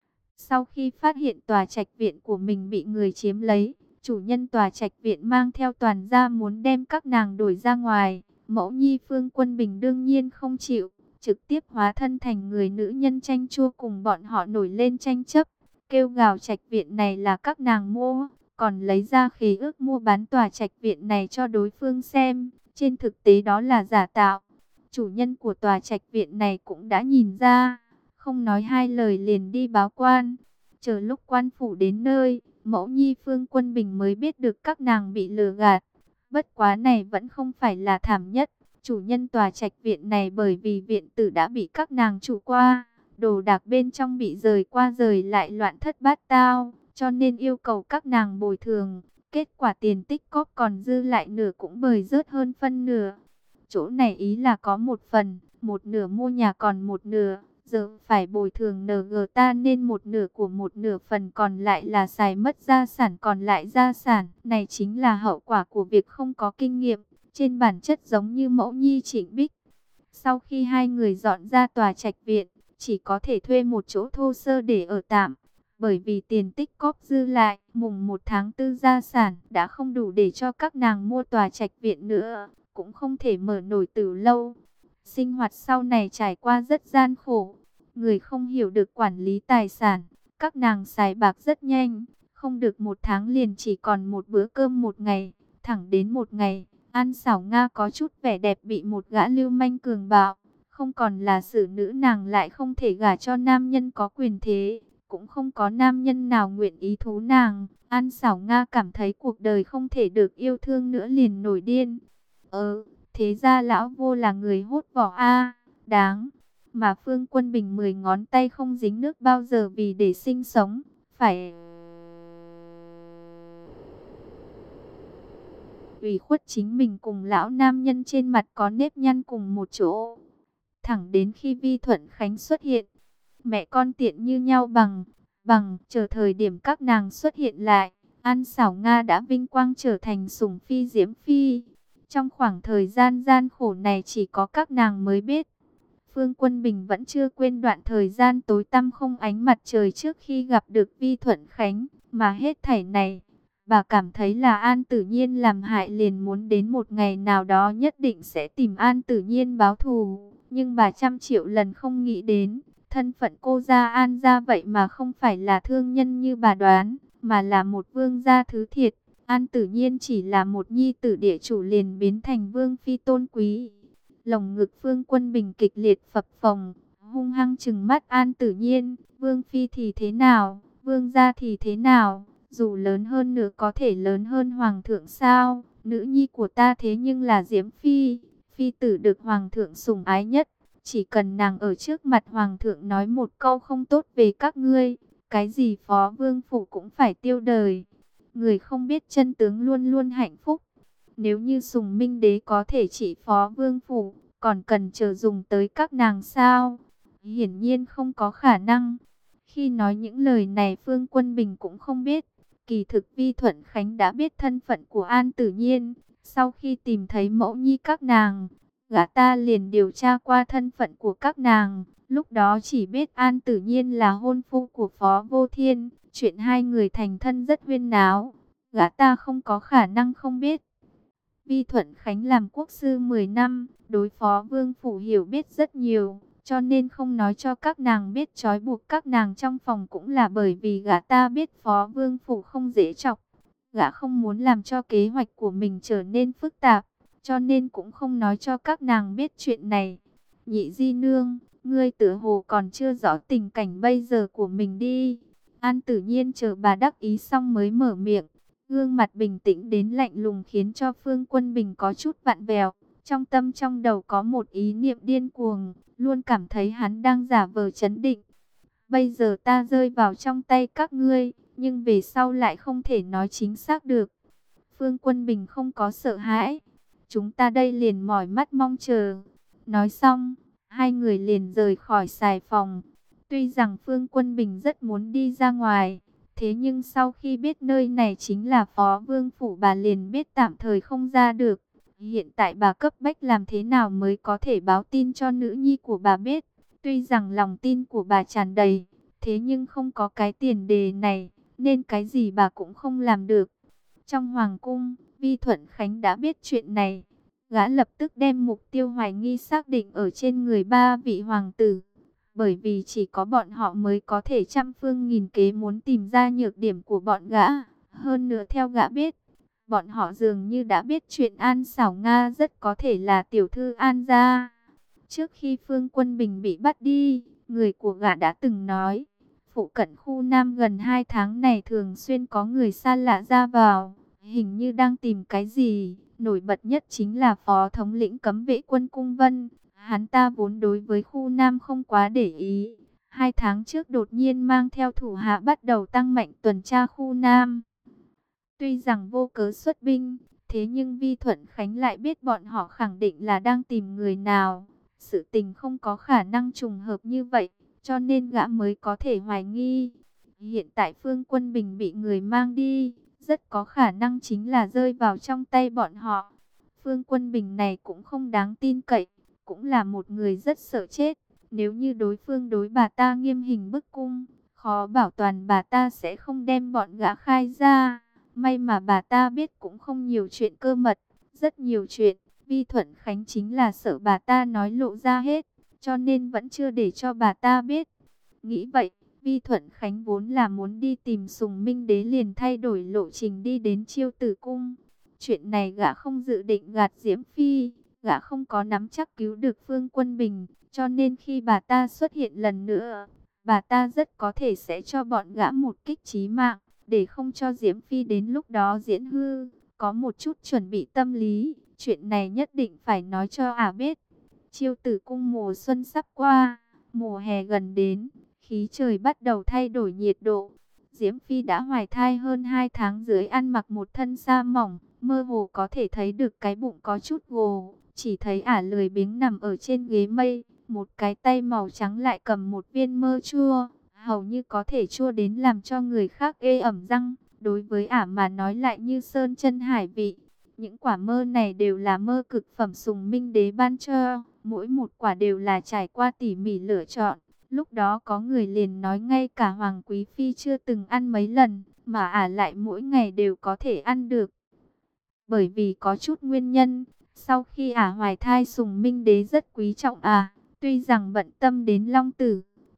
Speaker 1: Sau khi phát hiện tòa trạch viện của mình bị người chiếm lấy, chủ nhân tòa trạch viện mang theo toàn gia muốn đem các nàng đuổi ra ngoài. Mẫu nhi Phương Quân Bình đương nhiên không chịu, trực tiếp hóa thân thành người nữ nhân chanh chua cùng bọn họ nổi lên tranh chấp, kêu gào trạch viện này là các nàng mua, còn lấy ra khế ước mua bán tòa trạch viện này cho đối phương xem, trên thực tế đó là giả tạo. Chủ nhân của tòa trạch viện này cũng đã nhìn ra, không nói hai lời liền đi báo quan. Chờ lúc quan phủ đến nơi, mẫu nhi Phương Quân Bình mới biết được các nàng bị lừa gạt. Bất quá này vẫn không phải là thảm nhất. Chủ nhân tòa trạch viện này bởi vì viện tử đã bị các nàng chủ qua, đồ đạc bên trong bị rời qua rời lại loạn thất bát tao, cho nên yêu cầu các nàng bồi thường. Kết quả tiền tích cóp còn dư lại nửa cũng bời rớt hơn phân nửa. Chỗ này ý là có một phần, một nửa mua nhà còn một nửa, giờ phải bồi thường NG ta nên một nửa của một nửa phần còn lại là xài mất gia sản còn lại gia sản. Này chính là hậu quả của việc không có kinh nghiệm, trên bản chất giống như mẫu nhi Trịnh Bích. Sau khi hai người dọn ra tòa trạch viện, chỉ có thể thuê một chỗ thô sơ để ở tạm. Bởi vì tiền tích cóp dư lại, mùng 1 tháng 4 gia sản đã không đủ để cho các nàng mua tòa trạch viện nữa, cũng không thể mở nổi từ lâu. Sinh hoạt sau này trải qua rất gian khổ, người không hiểu được quản lý tài sản, các nàng xài bạc rất nhanh, không được 1 tháng liền chỉ còn một bữa cơm một ngày, thẳng đến một ngày, An Xảo Nga có chút vẻ đẹp bị một gã lưu manh cường bạo, không còn là xử nữ nàng lại không thể gả cho nam nhân có quyền thế, cũng không có nam nhân nào nguyện ý thú nàng. An Xảo Nga cảm thấy cuộc đời không thể được yêu thương nữa liền nổi điên. Thế ra lão vô là người hốt vỏ a, đáng. Mà Phương Quân Bình 10 ngón tay không dính nước bao giờ vì để sinh sống, phải ủy khuất chính mình cùng lão nam nhân trên mặt có nếp nhăn cùng một chỗ. Thẳng đến khi Vi Thuận Khánh xuất hiện, mẹ con tiện như nhau bằng chờ thời điểm các nàng xuất hiện lại, An Xảo Nga đã vinh quang trở thành sủng phi diễm phi. Trong khoảng thời gian gian khổ này chỉ có các nàng mới biết. Phương Quân Bình vẫn chưa quên đoạn thời gian tối tăm không ánh mặt trời trước khi gặp được Vi Thuận Khánh, mà hết thảy này, bà cảm thấy là An Tử Nhiên làm hại liền muốn đến một ngày nào đó nhất định sẽ tìm An Tử Nhiên báo thù, nhưng bà trăm triệu lần không nghĩ đến, Thân phận cô gia An gia vậy mà không phải là thương nhân như bà đoán, mà là một vương gia thứ thiệt. An Tử Nhiên chỉ là một nhi tử địa chủ liền biến thành vương phi tôn quý. Lồng ngực Phương Quân Bình kịch liệt phập phồng, hung hăng trừng mắt An Tử Nhiên. Vương phi thì thế nào, vương gia thì thế nào, dù lớn hơn nữa có thể lớn hơn hoàng thượng sao? Nữ nhi của ta thế nhưng là Diễm phi, phi tử được hoàng thượng sủng ái nhất. Chỉ cần nàng ở trước mặt hoàng thượng nói một câu không tốt về các ngươi, cái gì phó vương phủ cũng phải tiêu đời. Người không biết chân tướng luôn luôn hạnh phúc. Nếu như Sùng Minh Đế có thể trị phó vương phủ, còn cần chờ dùng tới các nàng sao? Hiển nhiên không có khả năng. Khi nói những lời này Phương Quân Bình cũng không biết. Kỳ thực Vi Thuận Khánh đã biết thân phận của An Tử Nhiên. Sau khi tìm thấy mẫu nhi các nàng, gã ta liền điều tra qua thân phận của các nàng. Lúc đó chỉ biết An Tử Nhiên là hôn phu của Phó Vô Thiên. Chuyện hai người thành thân rất huyên náo. Gã ta không có khả năng không biết. Vi Thuận Khánh làm quốc sư 10 năm, đối phó vương phủ hiểu biết rất nhiều, cho nên không nói cho các nàng biết trói buộc các nàng trong phòng cũng là bởi vì gã ta biết phó vương phủ không dễ chọc. Gã không muốn làm cho kế hoạch của mình trở nên phức tạp, cho nên cũng không nói cho các nàng biết chuyện này. Nhị di nương, ngươi tựa hồ còn chưa rõ tình cảnh bây giờ của mình đi. An Tử Nhiên chờ bà đắc ý xong mới mở miệng. Gương mặt bình tĩnh đến lạnh lùng khiến cho Phương Quân Bình có chút vặn vẹo. Trong tâm trong đầu có một ý niệm điên cuồng, luôn cảm thấy hắn đang giả vờ trấn định. Bây giờ ta rơi vào trong tay các ngươi, nhưng về sau lại không thể nói chính xác được. Phương Quân Bình không có sợ hãi. Chúng ta đây liền mỏi mắt mong chờ. Nói xong, hai người liền rời khỏi xài phòng. Tuy rằng Phương Quân Bình rất muốn đi ra ngoài, thế nhưng sau khi biết nơi này chính là Phó Vương Phủ bà liền biết tạm thời không ra được. Hiện tại bà cấp bách làm thế nào mới có thể báo tin cho nữ nhi của bà biết. Tuy rằng lòng tin của bà tràn đầy, thế nhưng không có cái tiền đề này, nên cái gì bà cũng không làm được. Trong Hoàng cung, Vi Thuận Khánh đã biết chuyện này. Gã lập tức đem mục tiêu hoài nghi xác định ở trên người ba vị hoàng tử. Bởi vì chỉ có bọn họ mới có thể trăm phương nghìn kế muốn tìm ra nhược điểm của bọn gã. Hơn nữa theo gã biết, bọn họ dường như đã biết chuyện An Xảo Nga rất có thể là tiểu thư An gia. Trước khi Phương Quân Bình bị bắt đi, người của gã đã từng nói, phụ cận khu Nam gần 2 tháng này thường xuyên có người xa lạ ra vào, hình như đang tìm cái gì. Nổi bật nhất chính là phó thống lĩnh cấm vệ quân Cung Vân. Hắn ta vốn đối với khu Nam không quá để ý. 2 tháng trước đột nhiên mang theo thủ hạ bắt đầu tăng mạnh tuần tra khu Nam. Tuy rằng vô cớ xuất binh, thế nhưng Vi Thuận Khánh lại biết bọn họ khẳng định là đang tìm người nào. Sự tình không có khả năng trùng hợp như vậy, cho nên gã mới có thể hoài nghi. Hiện tại Phương Quân Bình bị người mang đi, rất có khả năng chính là rơi vào trong tay bọn họ. Phương Quân Bình này cũng không đáng tin cậy, cũng là một người rất sợ chết. Nếu như đối phương đối bà ta nghiêm hình bức cung, khó bảo toàn bà ta sẽ không đem bọn gã khai ra. May mà bà ta biết cũng không nhiều chuyện cơ mật, rất nhiều chuyện. Vi Thuận Khánh chính là sợ bà ta nói lộ ra hết, cho nên vẫn chưa để cho bà ta biết. Nghĩ vậy, Vi Thuận Khánh vốn là muốn đi tìm Sùng Minh Đế liền thay đổi lộ trình đi đến Chiêu Tử Cung. Chuyện này gã không dự định gạt Diễm Phi, gã không có nắm chắc cứu được Phương Quân Bình, cho nên khi bà ta xuất hiện lần nữa, bà ta rất có thể sẽ cho bọn gã một kích chí mạng, để không cho Diễm Phi đến lúc đó diễn hư, có một chút chuẩn bị tâm lý. Chuyện này nhất định phải nói cho ả biết. Chiêu Tử Cung mùa xuân sắp qua, mùa hè gần đến, khí trời bắt đầu thay đổi nhiệt độ. Diễm Phi đã hoài thai hơn 2 tháng dưới ăn mặc một thân sa mỏng, mơ hồ có thể thấy được cái bụng có chút gồ. Chỉ thấy ả lười biếng nằm ở trên ghế mây, một cái tay màu trắng lại cầm một viên mơ chua, hầu như có thể chua đến làm cho người khác ê ẩm răng. Đối với ả mà nói lại như sơn chân hải vị. Những quả mơ này đều là mơ cực phẩm Sùng Minh Đế ban cho, mỗi một quả đều là trải qua tỉ mỉ lựa chọn. Lúc đó có người liền nói ngay cả Hoàng Quý Phi chưa từng ăn mấy lần, mà ả lại mỗi ngày đều có thể ăn được. Bởi vì có chút nguyên nhân, sau khi ả hoài thai Sùng Minh Đế rất quý trọng ả, tuy rằng bận tâm đến Long Tử,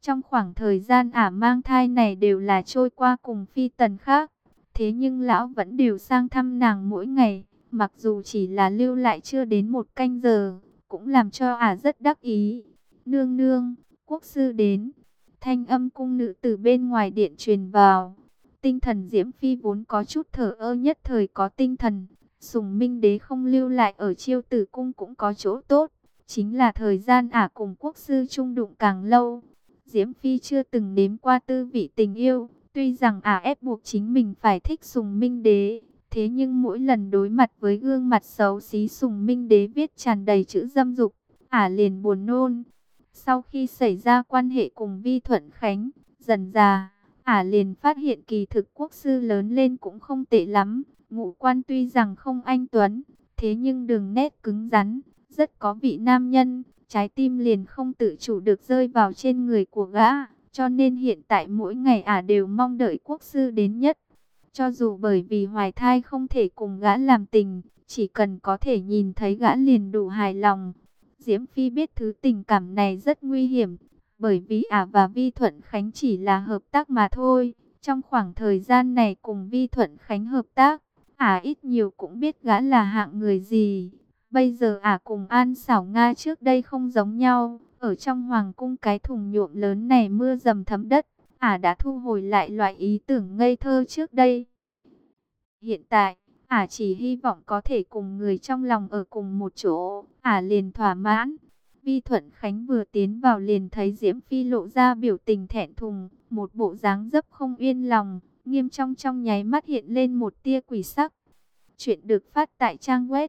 Speaker 1: Trong khoảng thời gian ả mang thai này đều là trôi qua cùng phi tần khác. Thế nhưng lão vẫn đều sang thăm nàng mỗi ngày, mặc dù chỉ là lưu lại chưa đến 1 canh giờ, cũng làm cho ả rất đắc ý. Nương nương, quốc sư đến. Thanh âm cung nữ từ bên ngoài điện truyền vào. Tinh thần Diễm Phi vốn có chút thờ ơ nhất thời có tinh thần. Sùng Minh Đế không lưu lại ở Chiêu Tử Cung cũng có chỗ tốt. Chính là thời gian ả cùng quốc sư chung đụng càng lâu. Diễm Phi chưa từng nếm qua tư vị tình yêu. Tuy rằng ả ép buộc chính mình phải thích Sùng Minh Đế. Thế nhưng mỗi lần đối mặt với gương mặt xấu xí Sùng Minh Đế viết tràn đầy chữ dâm dục, ả liền buồn nôn. Sau khi xảy ra quan hệ cùng Vi Thuận Khánh, dần dà, ả liền phát hiện kỳ thực quốc sư lớn lên cũng không tệ lắm. Ngũ quan tuy rằng không anh tuấn, thế nhưng đường nét cứng rắn, rất có vị nam nhân. Trái tim liền không tự chủ được rơi vào trên người của gã. Cho nên hiện tại mỗi ngày ả đều mong đợi quốc sư đến nhất. Cho dù bởi vì hoài thai không thể cùng gã làm tình, chỉ cần có thể nhìn thấy gã liền đủ hài lòng. Diễm Phi biết thứ tình cảm này rất nguy hiểm, bởi vì ả và Vi Thuận Khánh chỉ là hợp tác mà thôi. Trong khoảng thời gian này cùng Vi Thuận Khánh hợp tác, ả ít nhiều cũng biết gã là hạng người gì. Bây giờ ả cùng An Xảo Nga trước đây không giống nhau, ở trong hoàng cung cái thùng nhuộm lớn này mưa dầm thấm đất, ả đã thu hồi lại loại ý tưởng ngây thơ trước đây. Hiện tại, ả chỉ hy vọng có thể cùng người trong lòng ở cùng một chỗ, ả liền thỏa mãn. Vi Thuận Khánh vừa tiến vào liền thấy Diễm Phi lộ ra biểu tình thẹn thùng, một bộ dáng dấp không yên lòng, nghiêm trong nháy mắt hiện lên một tia quỷ sắc. Chuyện được phát tại trang web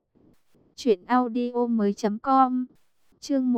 Speaker 1: truyệnaudiomoi.com. Chương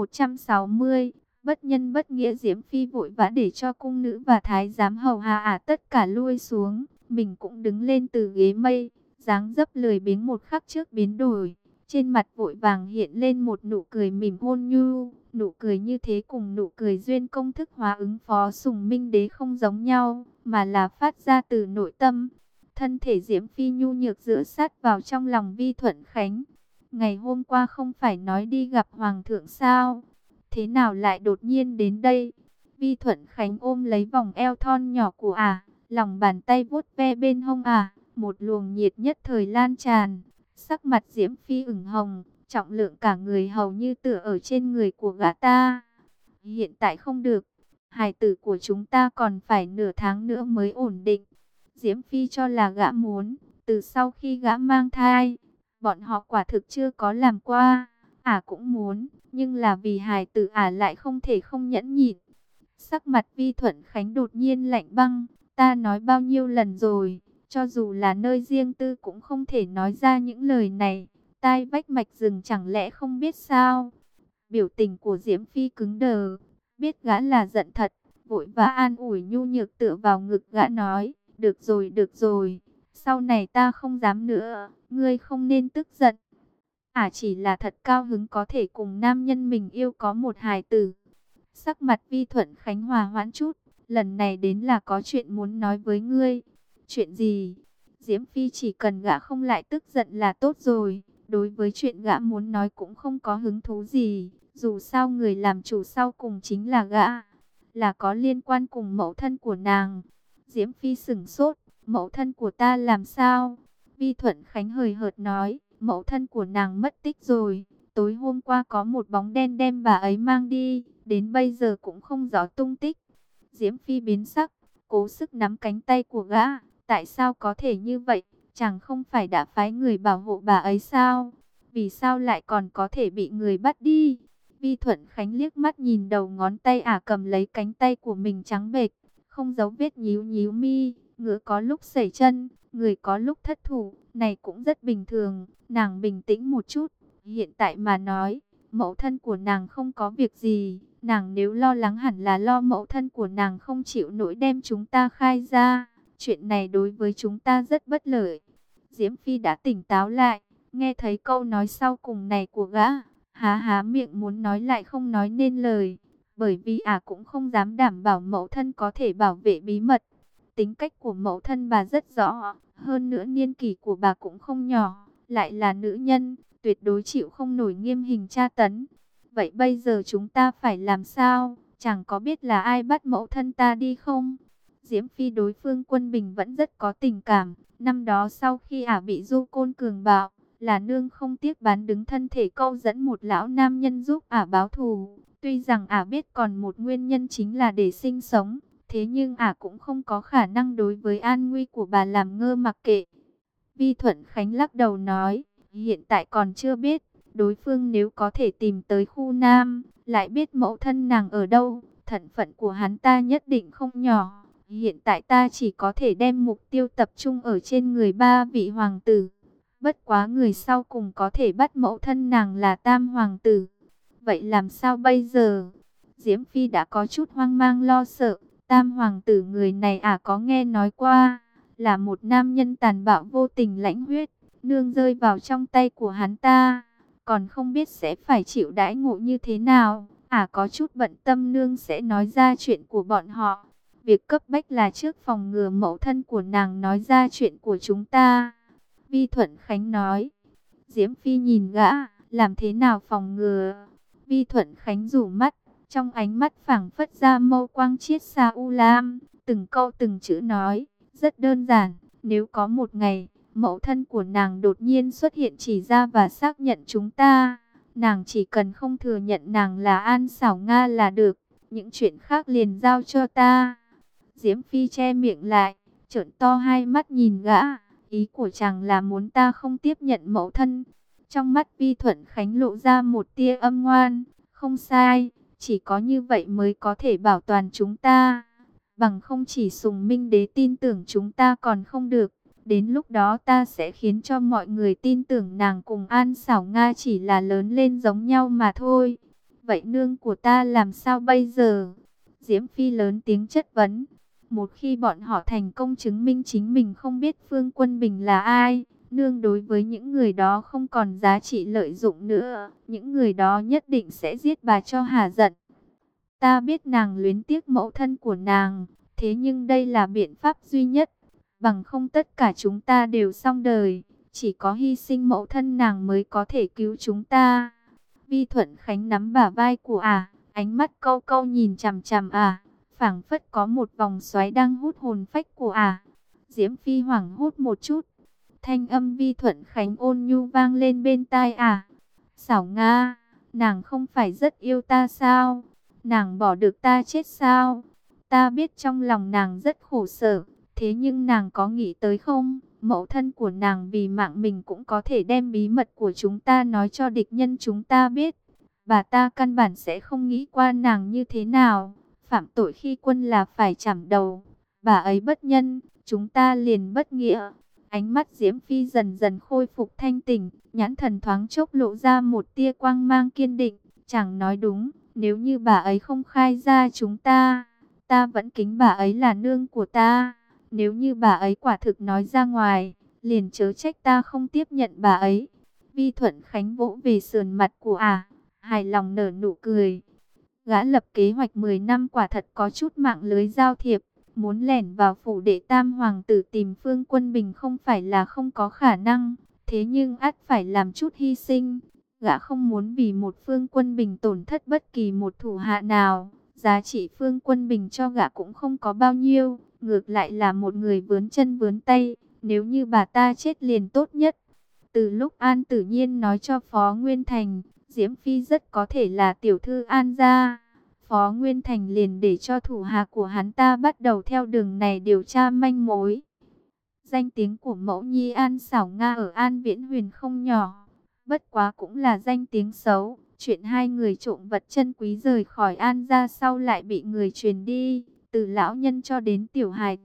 Speaker 1: 160. Bất nhân bất nghĩa. Diễm Phi vội vã để cho cung nữ và thái giám hầu hạ ả tất cả lui xuống, mình cũng đứng lên từ ghế mây, dáng dấp lười biếng một khắc trước biến đổi, trên mặt vội vàng hiện lên một nụ cười mỉm ôn nhu. Nụ cười như thế cùng nụ cười duyên công thức hóa ứng phó Sùng Minh Đế không giống nhau, mà là phát ra từ nội tâm. Thân thể Diễm Phi nhu nhược dựa sát vào trong lòng Vi Thuận Khánh. Ngày hôm qua không phải nói đi gặp Hoàng thượng sao? Thế nào lại đột nhiên đến đây? Vi Thuận Khánh ôm lấy vòng eo thon nhỏ của ả, lòng bàn tay vuốt ve bên hông ả, một luồng nhiệt nhất thời lan tràn. Sắc mặt Diễm Phi ửng hồng, trọng lượng cả người hầu như tựa ở trên người của gã ta. Hiện tại không được, hài tử của chúng ta còn phải nửa tháng nữa mới ổn định. Diễm Phi cho là gã muốn, từ sau khi gã mang thai, bọn họ quả thực chưa có làm qua. Ả cũng muốn, nhưng là vì hài tử ả lại không thể không nhẫn nhịn. Sắc mặt Vi Thuận Khánh đột nhiên lạnh băng, ta nói bao nhiêu lần rồi, cho dù là nơi riêng tư cũng không thể nói ra những lời này. Tai vách mạch rừng chẳng lẽ không biết sao? Biểu tình của Diễm Phi cứng đờ, biết gã là giận thật, vội vã an ủi nhu nhược tựa vào ngực gã nói, được rồi, sau này ta không dám nữa, ngươi không nên tức giận. Ả chỉ là thật cao hứng có thể cùng nam nhân mình yêu có một hài tử. Sắc mặt Vi Thuận Khánh hòa hoãn chút, lần này đến là có chuyện muốn nói với ngươi. Chuyện gì? Diễm Phi chỉ cần gã không lại tức giận là tốt rồi. Đối với chuyện gã muốn nói cũng không có hứng thú gì. Dù sao người làm chủ sau cùng chính là gã. Là có liên quan cùng mẫu thân của nàng. Diễm Phi sửng sốt. Mẫu thân của ta làm sao? Vi Thuận Khánh hời hợt nói. Mẫu thân của nàng mất tích rồi. Tối hôm qua có một bóng đen đem bà ấy mang đi. Đến bây giờ cũng không rõ tung tích. Diễm Phi biến sắc, cố sức nắm cánh tay của gã. Tại sao có thể như vậy? Chẳng không phải đã phái người bảo hộ bà ấy sao? Vì sao lại còn có thể bị người bắt đi? Vi Thuận Khánh liếc mắt nhìn đầu ngón tay ả cầm lấy cánh tay của mình trắng bệch, không giấu vết nhíu nhíu mi. Ngựa có lúc sẩy chân, người có lúc thất thủ, này cũng rất bình thường. Nàng bình tĩnh một chút, hiện tại mà nói, mẫu thân của nàng không có việc gì. Nàng nếu lo lắng hẳn là lo mẫu thân của nàng không chịu nổi đem chúng ta khai ra. Chuyện này đối với chúng ta rất bất lợi. Diễm Phi đã tỉnh táo lại, nghe thấy câu nói sau cùng này của gã, há miệng muốn nói lại không nói nên lời. Bởi vì ả cũng không dám đảm bảo mẫu thân có thể bảo vệ bí mật. Tính cách của mẫu thân bà rất rõ, hơn nữa niên kỷ của bà cũng không nhỏ, lại là nữ nhân, tuyệt đối chịu không nổi nghiêm hình tra tấn. Vậy bây giờ chúng ta phải làm sao? chẳng có biết là ai bắt mẫu thân ta đi không? Diễm Phi đối phương Quân Bình vẫn rất có tình cảm. Năm đó sau khi ả bị Du Côn cường bạo, là nương không tiếc bán đứng thân thể câu dẫn một lão nam nhân giúp ả báo thù. Tuy rằng ả biết còn một nguyên nhân chính là để sinh sống, thế nhưng ả cũng không có khả năng đối với an nguy của bà làm ngơ mặc kệ. Vi Thuận Khánh lắc đầu nói, hiện tại còn chưa biết, đối phương nếu có thể tìm tới khu Nam, lại biết mẫu thân nàng ở đâu, thân phận của hắn ta nhất định không nhỏ. Hiện tại ta chỉ có thể đem mục tiêu tập trung ở trên người ba vị hoàng tử. Bất quá người sau cùng có thể bắt mẫu thân nàng là Tam hoàng tử. Vậy làm sao bây giờ? Diễm Phi đã có chút hoang mang lo sợ. Tam hoàng tử người này có nghe nói qua, là một nam nhân tàn bạo vô tình lãnh huyết, nương rơi vào trong tay của hắn ta, còn không biết sẽ phải chịu đãi ngộ như thế nào. Có chút bận tâm nương sẽ nói ra chuyện của bọn họ. Việc cấp bách là trước phòng ngừa mẫu thân của nàng nói ra chuyện của chúng ta. Vi Thuận Khánh nói. Diễm Phi nhìn gã, làm thế nào phòng ngừa? Vi Thuận Khánh rủ mắt, trong ánh mắt phảng phất ra mâu quang chiết xa u lam, từng câu từng chữ nói, rất đơn giản, nếu có một ngày, mẫu thân của nàng đột nhiên xuất hiện chỉ ra và xác nhận chúng ta, nàng chỉ cần không thừa nhận nàng là An Xảo Nga là được, những chuyện khác liền giao cho ta. Diễm Phi che miệng lại, trợn to hai mắt nhìn gã, ý của chàng là muốn ta không tiếp nhận mẫu thân. Trong mắt Vi Thuận Khánh lộ ra một tia âm ngoan, không sai, chỉ có như vậy mới có thể bảo toàn chúng ta. Bằng không chỉ Sùng Minh Đế tin tưởng chúng ta còn không được. Đến lúc đó ta sẽ khiến cho mọi người tin tưởng nàng cùng An Xảo Nga chỉ là lớn lên giống nhau mà thôi. Vậy nương của ta làm sao bây giờ? Diễm Phi lớn tiếng chất vấn. Một khi bọn họ thành công chứng minh chính mình không biết Phương Quân Bình là ai, nương đối với những người đó không còn giá trị lợi dụng nữa. Những người đó nhất định sẽ giết bà cho hả giận. Ta biết nàng luyến tiếc mẫu thân của nàng, thế nhưng đây là biện pháp duy nhất. Bằng không tất cả chúng ta đều xong đời, chỉ có hy sinh mẫu thân nàng mới có thể cứu chúng ta. Vi Thuận Khánh nắm bả vai của ánh mắt câu câu nhìn chằm chằm phảng phất có một vòng xoáy đang hút hồn phách của Diễm Phi hoảng hốt một chút. Thanh âm Vi Thuận Khánh ôn nhu vang lên bên tai Xảo Nga, nàng không phải rất yêu ta sao? Nàng bỏ được ta chết sao? Ta biết trong lòng nàng rất khổ sở, thế nhưng nàng có nghĩ tới không? Mẫu thân của nàng vì mạng mình cũng có thể đem bí mật của chúng ta nói cho địch nhân chúng ta biết. Bà ta căn bản sẽ không nghĩ qua nàng như thế nào. Phạm tội khi quân là phải chảm đầu. Bà ấy bất nhân, chúng ta liền bất nghĩa. Ánh mắt Diễm Phi dần dần khôi phục thanh tỉnh, nhãn thần thoáng chốc lộ ra một tia quang mang kiên định. Chẳng nói đúng, nếu như bà ấy không khai ra chúng ta, ta vẫn kính bà ấy là nương của ta. Nếu như bà ấy quả thực nói ra ngoài, liền chớ trách ta không tiếp nhận bà ấy. Vi Thuận Khánh vỗ về sườn mặt của hài lòng nở nụ cười. Gã lập kế hoạch 10 năm quả thật có chút mạng lưới giao thiệp. Muốn lẻn vào phủ đệ Tam hoàng tử tìm Phương Quân Bình không phải là không có khả năng. Thế nhưng ắt phải làm chút hy sinh. Gã không muốn vì một Phương Quân Bình tổn thất bất kỳ một thủ hạ nào. Giá trị Phương Quân Bình cho gã cũng không có bao nhiêu. Ngược lại là một người vướng chân vướng tay. Nếu như bà ta chết liền tốt nhất. Từ lúc An Tử Nhiên nói cho Phó Nguyên Thành, Diễm Phi rất có thể là tiểu thư An gia, Phó Nguyên Thành liền để cho thủ hạ của hắn ta bắt đầu theo đường này điều tra manh mối. Danh tiếng của mẫu nhi An Xảo Nga ở An Viễn Huyền không nhỏ, bất quá cũng là danh tiếng xấu. Chuyện hai người trộm vật chân quý rời khỏi An gia sau lại bị người truyền đi, từ lão nhân cho đến tiểu hài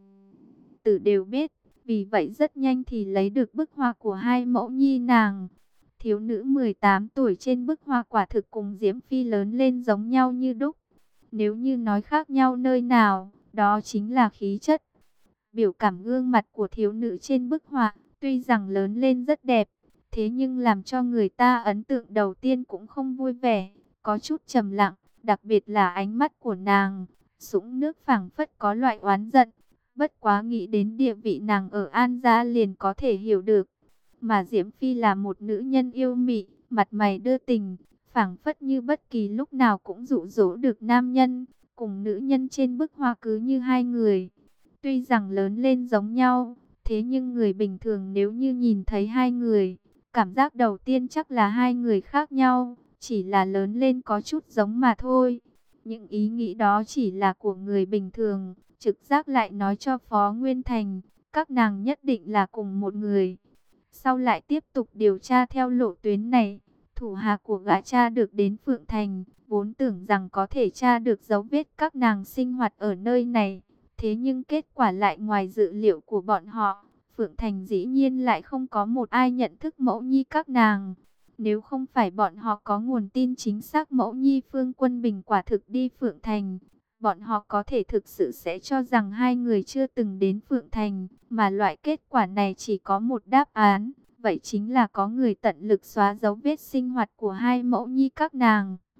Speaker 1: tử đều biết. Vì vậy rất nhanh thì lấy được bức họa của hai mẫu nhi nàng. Thiếu nữ 18 tuổi trên bức họa quả thực cùng Diễm Phi lớn lên giống nhau như đúc. Nếu như nói khác nhau nơi nào, đó chính là khí chất. Biểu cảm gương mặt của thiếu nữ trên bức họa, tuy rằng lớn lên rất đẹp, thế nhưng làm cho người ta ấn tượng đầu tiên cũng không vui vẻ, có chút trầm lặng, đặc biệt là ánh mắt của nàng, sũng nước phảng phất có loại oán giận. Bất quá nghĩ đến địa vị nàng ở An gia liền có thể hiểu được. Mà Diễm Phi là một nữ nhân yêu mị, mặt mày đưa tình, phảng phất như bất kỳ lúc nào cũng dụ dỗ được nam nhân. cùng nữ nhân trên bức họa cứ như hai người. Tuy rằng lớn lên giống nhau, thế nhưng người bình thường nếu như nhìn thấy hai người, cảm giác đầu tiên chắc là hai người khác nhau, chỉ là lớn lên có chút giống mà thôi. Những ý nghĩ đó chỉ là của người bình thường, trực giác lại nói cho Phó Nguyên Thành, các nàng nhất định là cùng một người. Sau lại tiếp tục điều tra theo lộ tuyến này, thủ hạ của gã tra được đến Phượng Thành, vốn tưởng rằng có thể tra được dấu vết các nàng sinh hoạt ở nơi này. Thế nhưng kết quả lại ngoài dự liệu của bọn họ, Phượng Thành dĩ nhiên lại không có một ai nhận thức mẫu nhi các nàng. Nếu không phải bọn họ có nguồn tin chính xác mẫu nhi Phương Quân Bình quả thực đi Phượng Thành, bọn họ có thể thực sự sẽ cho rằng hai người chưa từng đến Phượng Thành, mà loại kết quả này chỉ có một đáp án, vậy chính là có người tận lực xóa dấu vết sinh hoạt của hai mẫu nhi các nàng.